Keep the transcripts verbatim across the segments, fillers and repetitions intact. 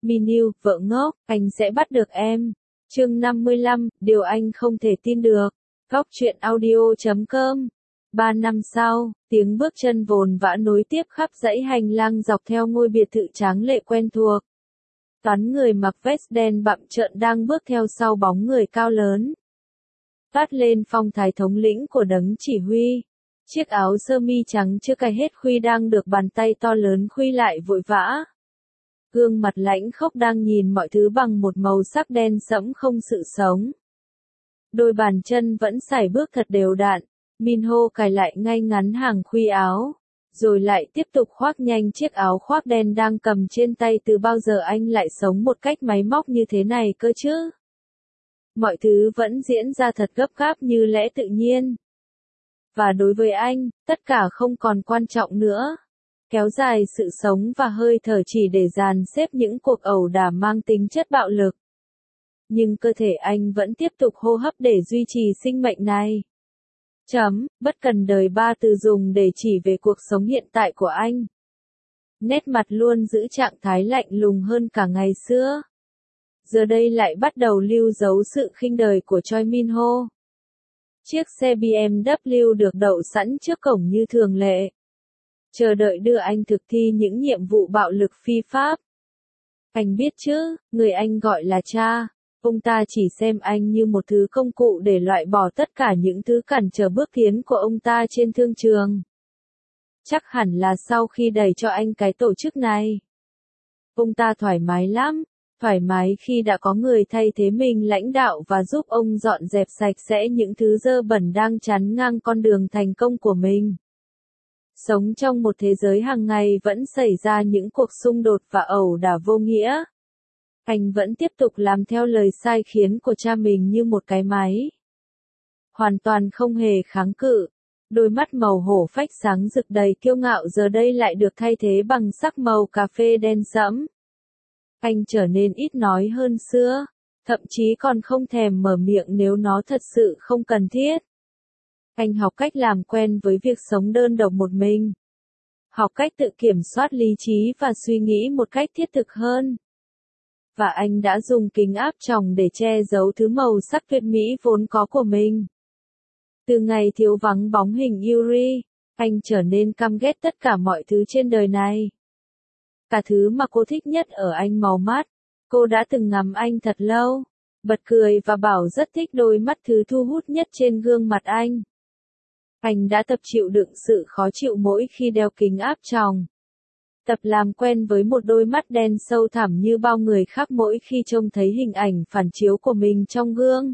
Minhu, vợ ngốc, anh sẽ bắt được em. Chương năm mươi lăm, điều anh không thể tin được. Góc truyện audio chấm com. Ba năm sau, tiếng bước chân vồn vã nối tiếp khắp dãy hành lang dọc theo ngôi biệt thự tráng lệ quen thuộc. Toán người mặc vest đen bặm trợn đang bước theo sau bóng người cao lớn. Toát lên phong thái thống lĩnh của đấng chỉ huy. Chiếc áo sơ mi trắng chưa cài hết khuy đang được bàn tay to lớn khuy lại vội vã. Gương mặt lãnh khốc đang nhìn mọi thứ bằng một màu sắc đen sẫm không sự sống. Đôi bàn chân vẫn sải bước thật đều đặn. Minho cài lại ngay ngắn hàng khuy áo, rồi lại tiếp tục khoác nhanh chiếc áo khoác đen đang cầm trên tay. Từ bao giờ anh lại sống một cách máy móc như thế này cơ chứ? Mọi thứ vẫn diễn ra thật gấp gáp như lẽ tự nhiên. Và đối với anh, tất cả không còn quan trọng nữa. Kéo dài sự sống và hơi thở chỉ để dàn xếp những cuộc ẩu đả mang tính chất bạo lực. Nhưng cơ thể anh vẫn tiếp tục hô hấp để duy trì sinh mệnh này. Chấm, bất cần đời ba từ dùng để chỉ về cuộc sống hiện tại của anh. Nét mặt luôn giữ trạng thái lạnh lùng hơn cả ngày xưa. Giờ đây lại bắt đầu lưu dấu sự khinh đời của Choi Minho. Chiếc xe bê em vê được đậu sẵn trước cổng như thường lệ. Chờ đợi đưa anh thực thi những nhiệm vụ bạo lực phi pháp. Anh biết chứ, người anh gọi là cha. Ông ta chỉ xem anh như một thứ công cụ để loại bỏ tất cả những thứ cản trở bước tiến của ông ta trên thương trường. Chắc hẳn là sau khi đẩy cho anh cái tổ chức này, ông ta thoải mái lắm, thoải mái khi đã có người thay thế mình lãnh đạo và giúp ông dọn dẹp sạch sẽ những thứ dơ bẩn đang chắn ngang con đường thành công của mình. Sống trong một thế giới hàng ngày vẫn xảy ra những cuộc xung đột và ẩu đả vô nghĩa. Anh vẫn tiếp tục làm theo lời sai khiến của cha mình như một cái máy. Hoàn toàn không hề kháng cự. Đôi mắt màu hổ phách sáng rực đầy kiêu ngạo giờ đây lại được thay thế bằng sắc màu cà phê đen sẫm. Anh trở nên ít nói hơn xưa, thậm chí còn không thèm mở miệng nếu nó thật sự không cần thiết. Anh học cách làm quen với việc sống đơn độc một mình. Học cách tự kiểm soát lý trí và suy nghĩ một cách thiết thực hơn. Và anh đã dùng kính áp tròng để che giấu thứ màu sắc tuyệt mỹ vốn có của mình. Từ ngày thiếu vắng bóng hình Yuri, anh trở nên căm ghét tất cả mọi thứ trên đời này. Cả thứ mà cô thích nhất ở anh màu mắt. Cô đã từng ngắm anh thật lâu, bật cười và bảo rất thích đôi mắt thứ thu hút nhất trên gương mặt anh. Anh đã tập chịu đựng sự khó chịu mỗi khi đeo kính áp tròng. Tập làm quen với một đôi mắt đen sâu thẳm như bao người khác mỗi khi trông thấy hình ảnh phản chiếu của mình trong gương.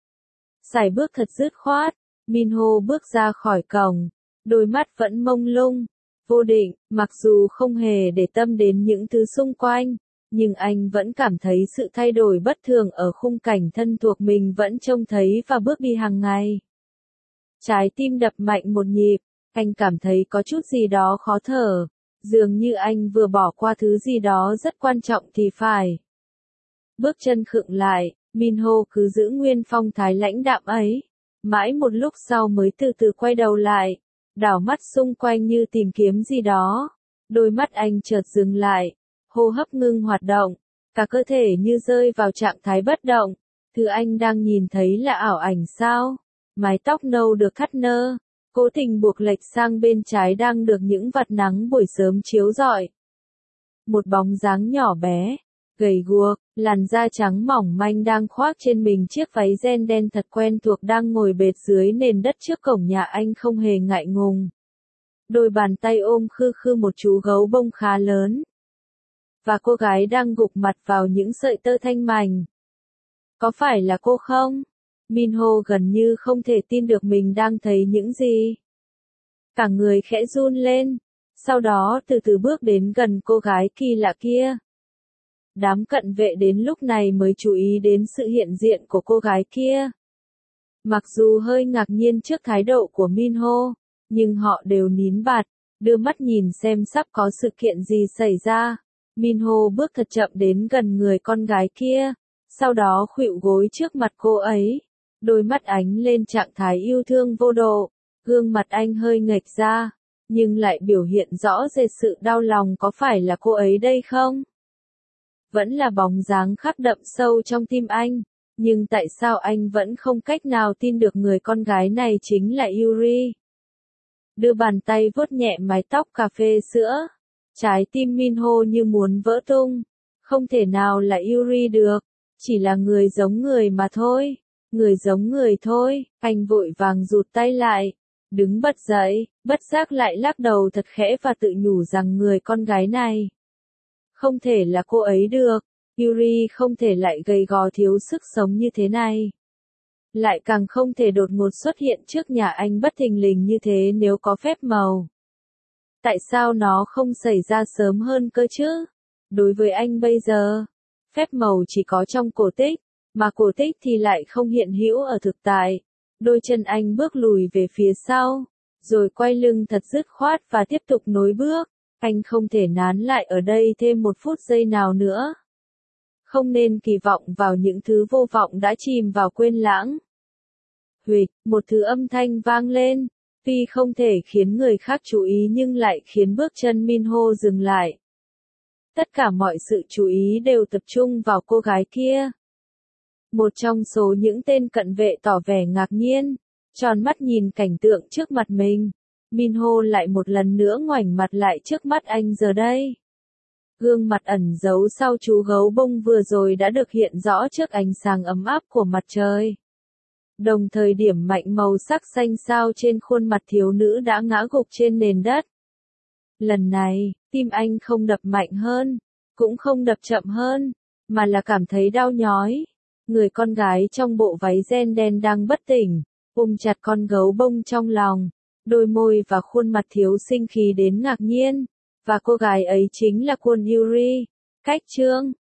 Sải bước thật dứt khoát, Minho bước ra khỏi cổng, đôi mắt vẫn mông lung, vô định, mặc dù không hề để tâm đến những thứ xung quanh, nhưng anh vẫn cảm thấy sự thay đổi bất thường ở khung cảnh thân thuộc mình vẫn trông thấy và bước đi hàng ngày. Trái tim đập mạnh một nhịp, anh cảm thấy có chút gì đó khó thở. Dường như anh vừa bỏ qua thứ gì đó rất quan trọng thì phải. Bước chân khựng lại, Minho cứ giữ nguyên phong thái lãnh đạm ấy. Mãi một lúc sau mới từ từ quay đầu lại, đảo mắt xung quanh như tìm kiếm gì đó. Đôi mắt anh chợt dừng lại, hô hấp ngưng hoạt động, cả cơ thể như rơi vào trạng thái bất động. Thứ anh đang nhìn thấy là ảo ảnh sao? Mái tóc nâu được thắt nơ, cố tình buộc lệch sang bên trái đang được những vạt nắng buổi sớm chiếu rọi. Một bóng dáng nhỏ bé, gầy guộc, làn da trắng mỏng manh đang khoác trên mình chiếc váy ren đen thật quen thuộc đang ngồi bệt dưới nền đất trước cổng nhà anh không hề ngại ngùng. Đôi bàn tay ôm khư khư một chú gấu bông khá lớn. Và cô gái đang gục mặt vào những sợi tơ thanh mảnh. Có phải là cô không? Minho gần như không thể tin được mình đang thấy những gì. Cả người khẽ run lên, sau đó từ từ bước đến gần cô gái kỳ lạ kia. Đám cận vệ đến lúc này mới chú ý đến sự hiện diện của cô gái kia. Mặc dù hơi ngạc nhiên trước thái độ của Minho, nhưng họ đều nín bặt, đưa mắt nhìn xem sắp có sự kiện gì xảy ra. Minho bước thật chậm đến gần người con gái kia, sau đó khuỵu gối trước mặt cô ấy. Đôi mắt ánh lên trạng thái yêu thương vô độ, gương mặt anh hơi nghệch ra, nhưng lại biểu hiện rõ rệt sự đau lòng. Có phải là cô ấy đây không? vẫn là bóng dáng khắc đậm sâu trong tim anh. Nhưng tại sao anh vẫn không cách nào tin được người con gái này chính là Yuri? Đưa bàn tay vuốt nhẹ mái tóc cà phê sữa. Trái tim Minho như muốn vỡ tung. Không thể nào là Yuri được. Chỉ là người giống người mà thôi. Người giống người thôi. Anh vội vàng rụt tay lại. Đứng bật dậy, bất giác lại lắc đầu thật khẽ và tự nhủ rằng người con gái này không thể là cô ấy được. Yuri không thể lại gầy gò thiếu sức sống như thế này. Lại càng không thể đột ngột xuất hiện trước nhà anh bất thình lình như thế nếu có phép màu. Tại sao nó không xảy ra sớm hơn cơ chứ? Đối với anh bây giờ, phép màu chỉ có trong cổ tích, mà cổ tích thì lại không hiện hữu ở thực tại. Đôi chân anh bước lùi về phía sau, rồi quay lưng thật dứt khoát và tiếp tục nối bước. Anh không thể nán lại ở đây thêm một phút giây nào nữa. Không nên kỳ vọng vào những thứ vô vọng đã chìm vào quên lãng. Huỵch, một thứ âm thanh vang lên, tuy không thể khiến người khác chú ý nhưng lại khiến bước chân Minho dừng lại. Tất cả mọi sự chú ý đều tập trung vào cô gái kia. Một trong số những tên cận vệ tỏ vẻ ngạc nhiên, tròn mắt nhìn cảnh tượng trước mặt mình. Minho lại một lần nữa ngoảnh mặt lại trước mắt anh giờ đây. Gương mặt ẩn giấu sau chú gấu bông vừa rồi đã được hiện rõ trước ánh sáng ấm áp của mặt trời. Đồng thời điểm mạnh màu sắc xanh sao trên khuôn mặt thiếu nữ đã ngã gục trên nền đất. Lần này, tim anh không đập mạnh hơn, cũng không đập chậm hơn, mà là cảm thấy đau nhói. Người con gái trong bộ váy ren đen đang bất tỉnh, ôm chặt con gấu bông trong lòng, đôi môi và khuôn mặt thiếu sinh khí đến ngạc nhiên. Và cô gái ấy chính là Kwon Yuri. Cách chương